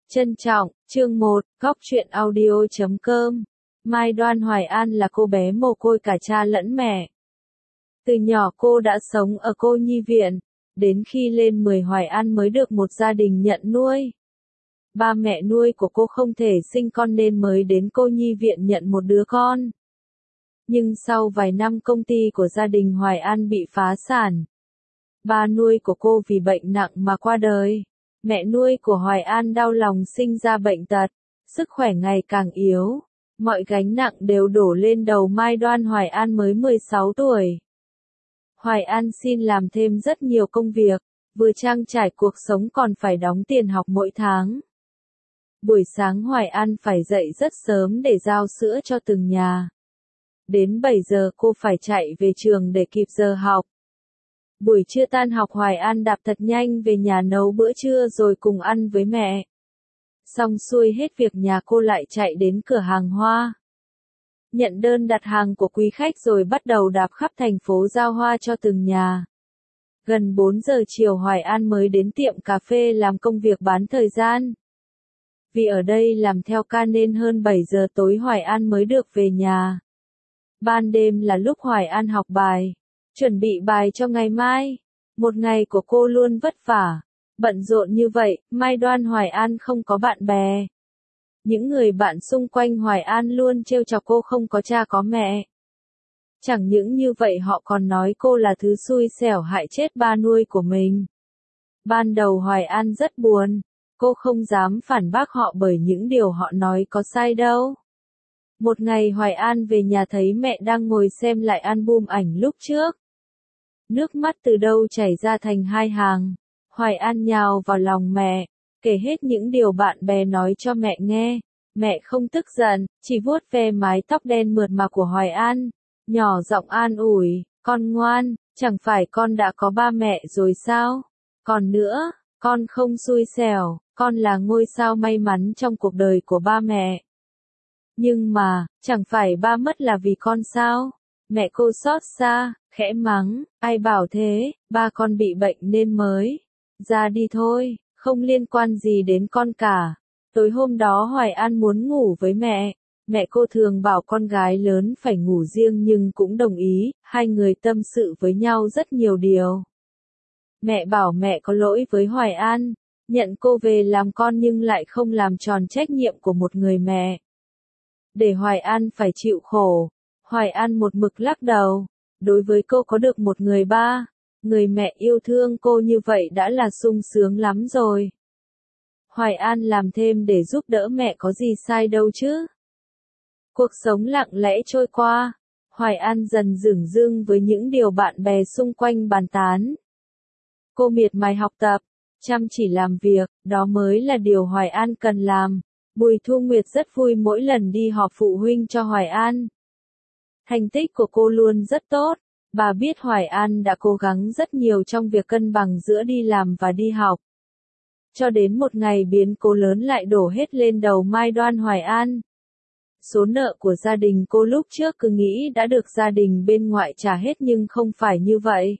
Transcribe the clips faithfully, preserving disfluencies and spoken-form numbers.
Trân trọng, chương một, góc truyện audio chấm com. Mai Đoan Hoài An là cô bé mồ côi cả cha lẫn mẹ. Từ nhỏ cô đã sống ở cô nhi viện, đến khi lên mười Hoài An mới được một gia đình nhận nuôi. Ba mẹ nuôi của cô không thể sinh con nên mới đến cô nhi viện nhận một đứa con. Nhưng sau vài năm công ty của gia đình Hoài An bị phá sản. Ba nuôi của cô vì bệnh nặng mà qua đời. Mẹ nuôi của Hoài An đau lòng sinh ra bệnh tật, sức khỏe ngày càng yếu. Mọi gánh nặng đều đổ lên đầu Mai Đoan Hoài An mới mười sáu tuổi. Hoài An xin làm thêm rất nhiều công việc, vừa trang trải cuộc sống còn phải đóng tiền học mỗi tháng. Buổi sáng Hoài An phải dậy rất sớm để giao sữa cho từng nhà. Đến bảy giờ cô phải chạy về trường để kịp giờ học. Buổi trưa tan học Hoài An đạp thật nhanh về nhà nấu bữa trưa rồi cùng ăn với mẹ. Xong xuôi hết việc nhà cô lại chạy đến cửa hàng hoa. Nhận đơn đặt hàng của quý khách rồi bắt đầu đạp khắp thành phố giao hoa cho từng nhà. Gần bốn giờ chiều Hoài An mới đến tiệm cà phê làm công việc bán thời gian. Vì ở đây làm theo ca nên hơn bảy giờ tối Hoài An mới được về nhà. Ban đêm là lúc Hoài An học bài. Chuẩn bị bài cho ngày mai. Một ngày của cô luôn vất vả, bận rộn như vậy, Mai Đoan Hoài An không có bạn bè. Những người bạn xung quanh Hoài An luôn trêu chọc cô không có cha có mẹ. Chẳng những như vậy họ còn nói cô là thứ xui xẻo hại chết ba nuôi của mình. Ban đầu Hoài An rất buồn, cô không dám phản bác họ bởi những điều họ nói có sai đâu. Một ngày Hoài An về nhà thấy mẹ đang ngồi xem lại album ảnh lúc trước. Nước mắt từ đâu chảy ra thành hai hàng. Hoài An nhào vào lòng mẹ, kể hết những điều bạn bè nói cho mẹ nghe. Mẹ không tức giận, chỉ vuốt ve mái tóc đen mượt mà của Hoài An, nhỏ giọng an ủi, con ngoan, chẳng phải con đã có ba mẹ rồi sao? Còn nữa, con không xui xẻo, con là ngôi sao may mắn trong cuộc đời của ba mẹ. Nhưng mà, chẳng phải ba mất là vì con sao? Mẹ cô xót xa, khẽ mắng, ai bảo thế, ba con bị bệnh nên mới. Ra đi thôi, không liên quan gì đến con cả. Tối hôm đó Hoài An muốn ngủ với mẹ. Mẹ cô thường bảo con gái lớn phải ngủ riêng nhưng cũng đồng ý, hai người tâm sự với nhau rất nhiều điều. Mẹ bảo mẹ có lỗi với Hoài An, nhận cô về làm con nhưng lại không làm tròn trách nhiệm của một người mẹ. Để Hoài An phải chịu khổ. Hoài An một mực lắc đầu. Đối với cô có được một người ba, người mẹ yêu thương cô như vậy đã là sung sướng lắm rồi. Hoài An làm thêm để giúp đỡ mẹ có gì sai đâu chứ. Cuộc sống lặng lẽ trôi qua. Hoài An dần dửng dưng với những điều bạn bè xung quanh bàn tán. Cô miệt mài học tập, chăm chỉ làm việc, đó mới là điều Hoài An cần làm. Bùi Thu Nguyệt rất vui mỗi lần đi họp phụ huynh cho Hoài An. Thành tích của cô luôn rất tốt, bà biết Hoài An đã cố gắng rất nhiều trong việc cân bằng giữa đi làm và đi học. Cho đến một ngày biến cố lớn lại đổ hết lên đầu Mai Đoan Hoài An. Số nợ của gia đình cô lúc trước cứ nghĩ đã được gia đình bên ngoại trả hết nhưng không phải như vậy.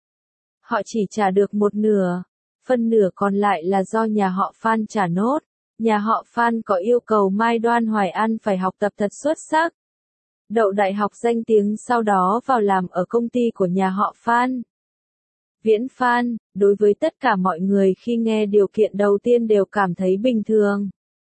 Họ chỉ trả được một nửa, phân nửa còn lại là do nhà họ Phan trả nốt. Nhà họ Phan có yêu cầu Mai Đoan Hoài An phải học tập thật xuất sắc. Đậu đại học danh tiếng sau đó vào làm ở công ty của nhà họ Phan. Viễn Phan, đối với tất cả mọi người khi nghe điều kiện đầu tiên đều cảm thấy bình thường.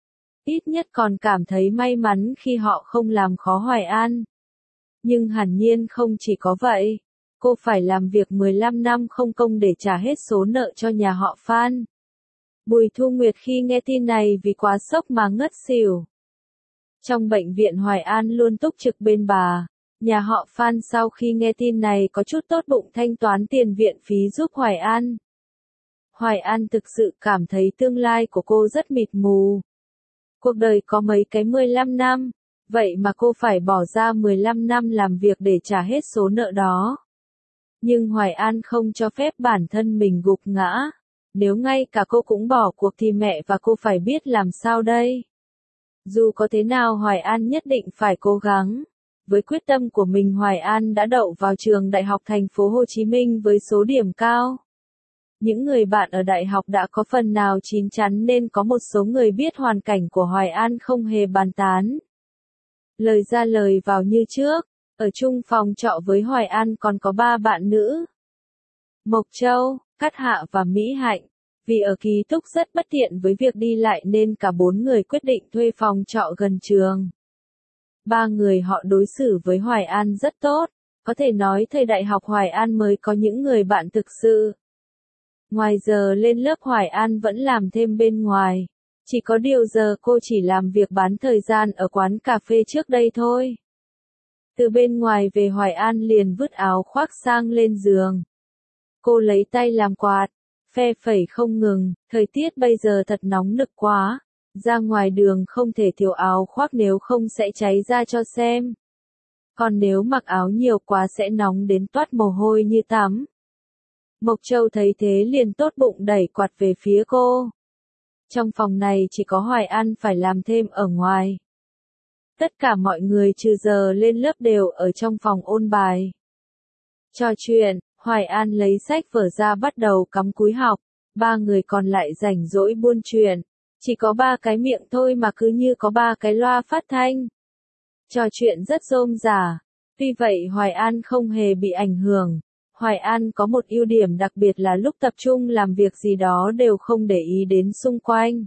Ít nhất còn cảm thấy may mắn khi họ không làm khó Hoài An. Nhưng hẳn nhiên không chỉ có vậy. Cô phải làm việc mười lăm năm không công để trả hết số nợ cho nhà họ Phan. Bùi Thu Nguyệt khi nghe tin này vì quá sốc mà ngất xỉu. Trong bệnh viện Hoài An luôn túc trực bên bà. Nhà họ Phan sau khi nghe tin này có chút tốt bụng thanh toán tiền viện phí giúp Hoài An. Hoài An thực sự cảm thấy tương lai của cô rất mịt mù. Cuộc đời có mấy cái mười lăm năm, vậy mà cô phải bỏ ra mười lăm năm làm việc để trả hết số nợ đó. Nhưng Hoài An không cho phép bản thân mình gục ngã. Nếu ngay cả cô cũng bỏ cuộc thì mẹ và cô phải biết làm sao đây. Dù có thế nào Hoài An nhất định phải cố gắng. Với quyết tâm của mình Hoài An đã đậu vào trường Đại học Thành phố Hồ Chí Minh với số điểm cao. những người bạn ở đại học đã có phần nào chín chắn nên có một số người biết hoàn cảnh của Hoài An không hề bàn tán. Lời ra lời vào như trước, ở chung phòng trọ với Hoài An còn có ba bạn nữ. Mộc Châu, Cát Hạ và Mỹ Hạnh. Vì ở ký túc rất bất tiện với việc đi lại nên cả bốn người quyết định thuê phòng trọ gần trường. Ba người họ đối xử với Hoài An rất tốt, có thể nói thời đại học Hoài An mới có những người bạn thực sự. Ngoài giờ lên lớp Hoài An vẫn làm thêm bên ngoài, chỉ có điều giờ cô chỉ làm việc bán thời gian ở quán cà phê trước đây thôi. Từ bên ngoài về Hoài An liền vứt áo khoác sang lên giường. Cô lấy tay làm quạt, phe phẩy không ngừng, thời tiết bây giờ thật nóng nực quá, ra ngoài đường không thể thiếu áo khoác nếu không sẽ cháy ra cho xem. Còn nếu mặc áo nhiều quá sẽ nóng đến toát mồ hôi như tắm. Mộc Châu thấy thế liền tốt bụng đẩy quạt về phía cô. Trong phòng này chỉ có Hoài An phải làm thêm ở ngoài. Tất cả mọi người trừ giờ lên lớp đều ở trong phòng ôn bài. Trò chuyện, Hoài An lấy sách vở ra bắt đầu cắm cúi học, ba người còn lại rảnh rỗi buôn chuyện. Chỉ có ba cái miệng thôi mà cứ như có ba cái loa phát thanh. Trò chuyện rất rôm rả, tuy vậy Hoài An không hề bị ảnh hưởng. Hoài An có một ưu điểm đặc biệt là lúc tập trung làm việc gì đó đều không để ý đến xung quanh.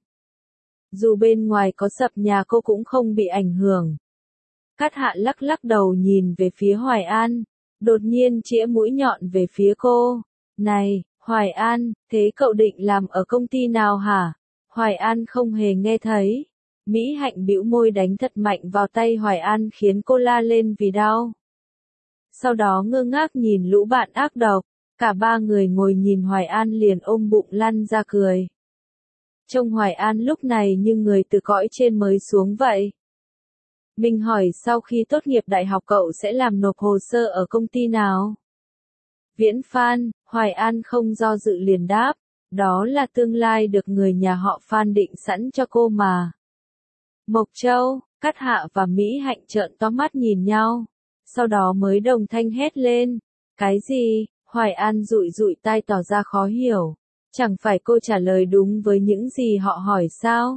Dù bên ngoài có sập nhà cô cũng không bị ảnh hưởng. Cát Hạ lắc lắc đầu nhìn về phía Hoài An, đột nhiên chĩa mũi nhọn về phía cô. Này, Hoài An, thế cậu định làm ở công ty nào hả? Hoài An không hề nghe thấy. Mỹ Hạnh bĩu môi đánh thật mạnh vào tay Hoài An khiến cô la lên vì đau. Sau đó ngơ ngác nhìn lũ bạn ác độc, cả ba người ngồi nhìn Hoài An liền ôm bụng lăn ra cười. Trông Hoài An lúc này như người từ cõi trên mới xuống vậy. Mình hỏi sau khi tốt nghiệp đại học cậu sẽ làm nộp hồ sơ ở công ty nào? Viễn Phan, Hoài An không do dự liền đáp, đó là tương lai được người nhà họ Phan định sẵn cho cô mà. Mộc Châu, Cát Hạ và Mỹ Hạnh trợn to mắt nhìn nhau, sau đó mới đồng thanh hét lên. Cái gì? Hoài An dụi dụi tai tỏ ra khó hiểu. Chẳng phải cô trả lời đúng với những gì họ hỏi sao?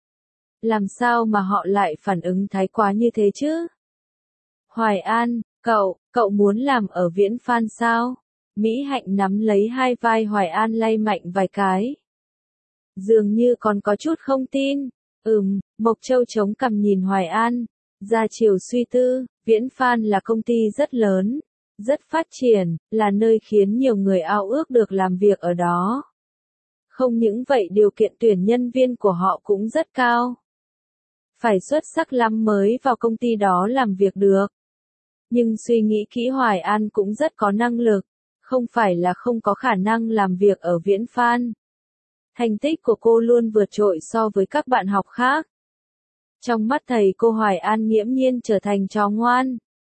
Làm sao mà họ lại phản ứng thái quá như thế chứ? Hoài An, cậu, cậu muốn làm ở Viễn Phan sao? Mỹ Hạnh nắm lấy hai vai Hoài An lay mạnh vài cái. Dường như còn có chút không tin. Ừm, Mộc Châu chống cằm nhìn Hoài An, ra chiều suy tư. Viễn Phan là công ty rất lớn, rất phát triển, là nơi khiến nhiều người ao ước được làm việc ở đó. Không những vậy điều kiện tuyển nhân viên của họ cũng rất cao. Phải xuất sắc lắm mới vào công ty đó làm việc được. Nhưng suy nghĩ kỹ Hoài An cũng rất có năng lực, không phải là không có khả năng làm việc ở Viễn Phan. Thành tích của cô luôn vượt trội so với các bạn học khác. Trong mắt thầy cô Hoài An nghiễm nhiên trở thành chó ngoan.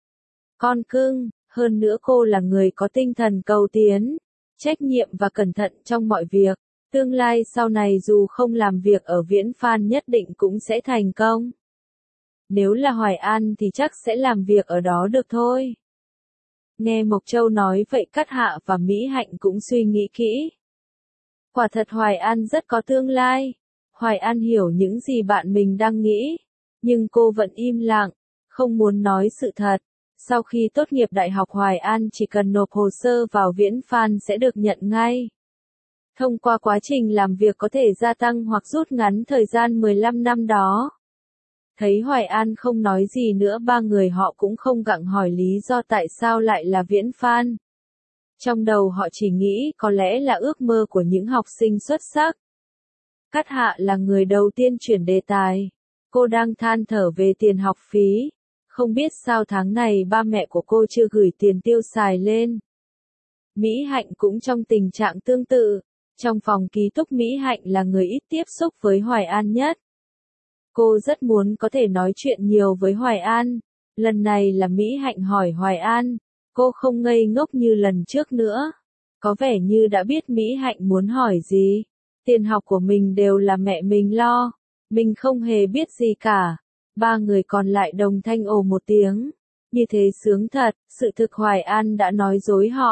Con cưng, hơn nữa cô là người có tinh thần cầu tiến, trách nhiệm và cẩn thận trong mọi việc. Tương lai sau này dù không làm việc ở Viễn Phan nhất định cũng sẽ thành công. Nếu là Hoài An thì chắc sẽ làm việc ở đó được thôi. Nghe Mộc Châu nói vậy Cát Hạ và Mỹ Hạnh cũng suy nghĩ kỹ. Quả thật Hoài An rất có tương lai. Hoài An hiểu những gì bạn mình đang nghĩ. Nhưng cô vẫn im lặng, không muốn nói sự thật. Sau khi tốt nghiệp đại học Hoài An chỉ cần nộp hồ sơ vào Viễn Phan sẽ được nhận ngay. Thông qua quá trình làm việc có thể gia tăng hoặc rút ngắn thời gian mười lăm năm đó. Thấy Hoài An không nói gì nữa ba người họ cũng không gặng hỏi lý do tại sao lại là Viễn Phan. Trong đầu họ chỉ nghĩ có lẽ là ước mơ của những học sinh xuất sắc. Cát Hạ là người đầu tiên chuyển đề tài. Cô đang than thở về tiền học phí. Không biết sao tháng này ba mẹ của cô chưa gửi tiền tiêu xài lên. Mỹ Hạnh cũng trong tình trạng tương tự. Trong phòng ký túc Mỹ Hạnh là người ít tiếp xúc với Hoài An nhất. Cô rất muốn có thể nói chuyện nhiều với Hoài An. Lần này là Mỹ Hạnh hỏi Hoài An. Cô không ngây ngốc như lần trước nữa. Có vẻ như đã biết Mỹ Hạnh muốn hỏi gì. Tiền học của mình đều là mẹ mình lo. Mình không hề biết gì cả. Ba người còn lại đồng thanh ồ một tiếng. Như thế sướng thật, sự thực Hoài An đã nói dối họ.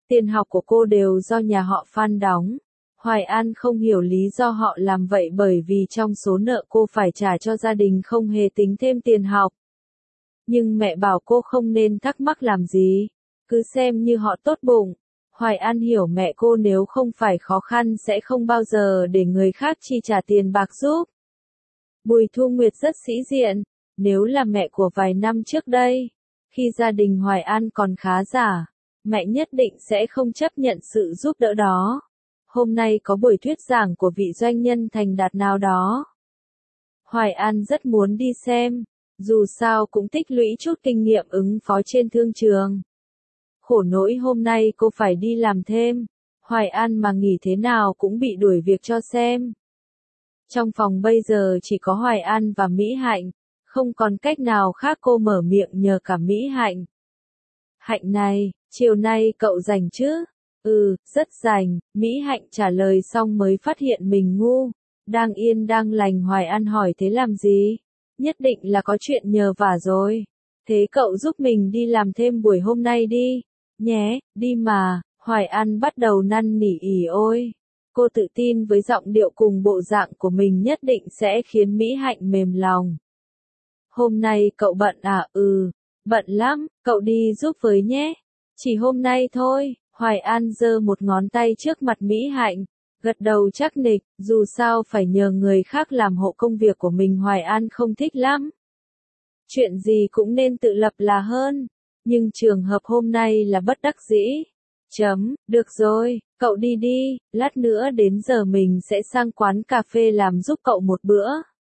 Tiền học của cô đều do nhà họ Phan đóng. Hoài An không hiểu lý do họ làm vậy bởi vì trong số nợ cô phải trả cho gia đình không hề tính thêm tiền học. Nhưng mẹ bảo cô không nên thắc mắc làm gì, cứ xem như họ tốt bụng. Hoài An hiểu mẹ cô nếu không phải khó khăn sẽ không bao giờ để người khác chi trả tiền bạc giúp. Bùi Thu Nguyệt rất sĩ diện, nếu là mẹ của vài năm trước đây, khi gia đình Hoài An còn khá giả, mẹ nhất định sẽ không chấp nhận sự giúp đỡ đó. Hôm nay có buổi thuyết giảng của vị doanh nhân thành đạt nào đó. Hoài An rất muốn đi xem, dù sao cũng tích lũy chút kinh nghiệm ứng phó trên thương trường. Khổ nỗi hôm nay cô phải đi làm thêm, Hoài An mà nghỉ thế nào cũng bị đuổi việc cho xem. Trong phòng bây giờ chỉ có Hoài An và Mỹ Hạnh, không còn cách nào khác cô mở miệng nhờ cả Mỹ Hạnh. Hạnh này, chiều nay cậu rảnh chứ? Ừ, rất rảnh, Mỹ Hạnh trả lời xong mới phát hiện mình ngu. Đang yên đang lành Hoài An hỏi thế làm gì? Nhất định là có chuyện nhờ vả rồi. Thế cậu giúp mình đi làm thêm buổi hôm nay đi. Nhé, đi mà, Hoài An bắt đầu năn nỉ ỉ ôi. Cô tự tin với giọng điệu cùng bộ dạng của mình nhất định sẽ khiến Mỹ Hạnh mềm lòng. Hôm nay cậu bận à? Ừ, bận lắm, cậu đi giúp với nhé. Chỉ hôm nay thôi, Hoài An giơ một ngón tay trước mặt Mỹ Hạnh, gật đầu chắc nịch, dù sao phải nhờ người khác làm hộ công việc của mình Hoài An không thích lắm. Chuyện gì cũng nên tự lập là hơn, nhưng trường hợp hôm nay là bất đắc dĩ. Chấm, được rồi, cậu đi đi, lát nữa đến giờ mình sẽ sang quán cà phê làm giúp cậu một bữa.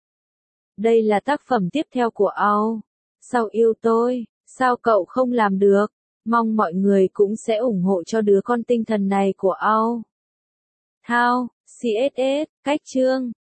Đây là tác phẩm tiếp theo của Ao. Sao yêu tôi, sao cậu không làm được? Mong mọi người cũng sẽ ủng hộ cho đứa con tinh thần này của Ao. Thao, xê ét ét, cách chương.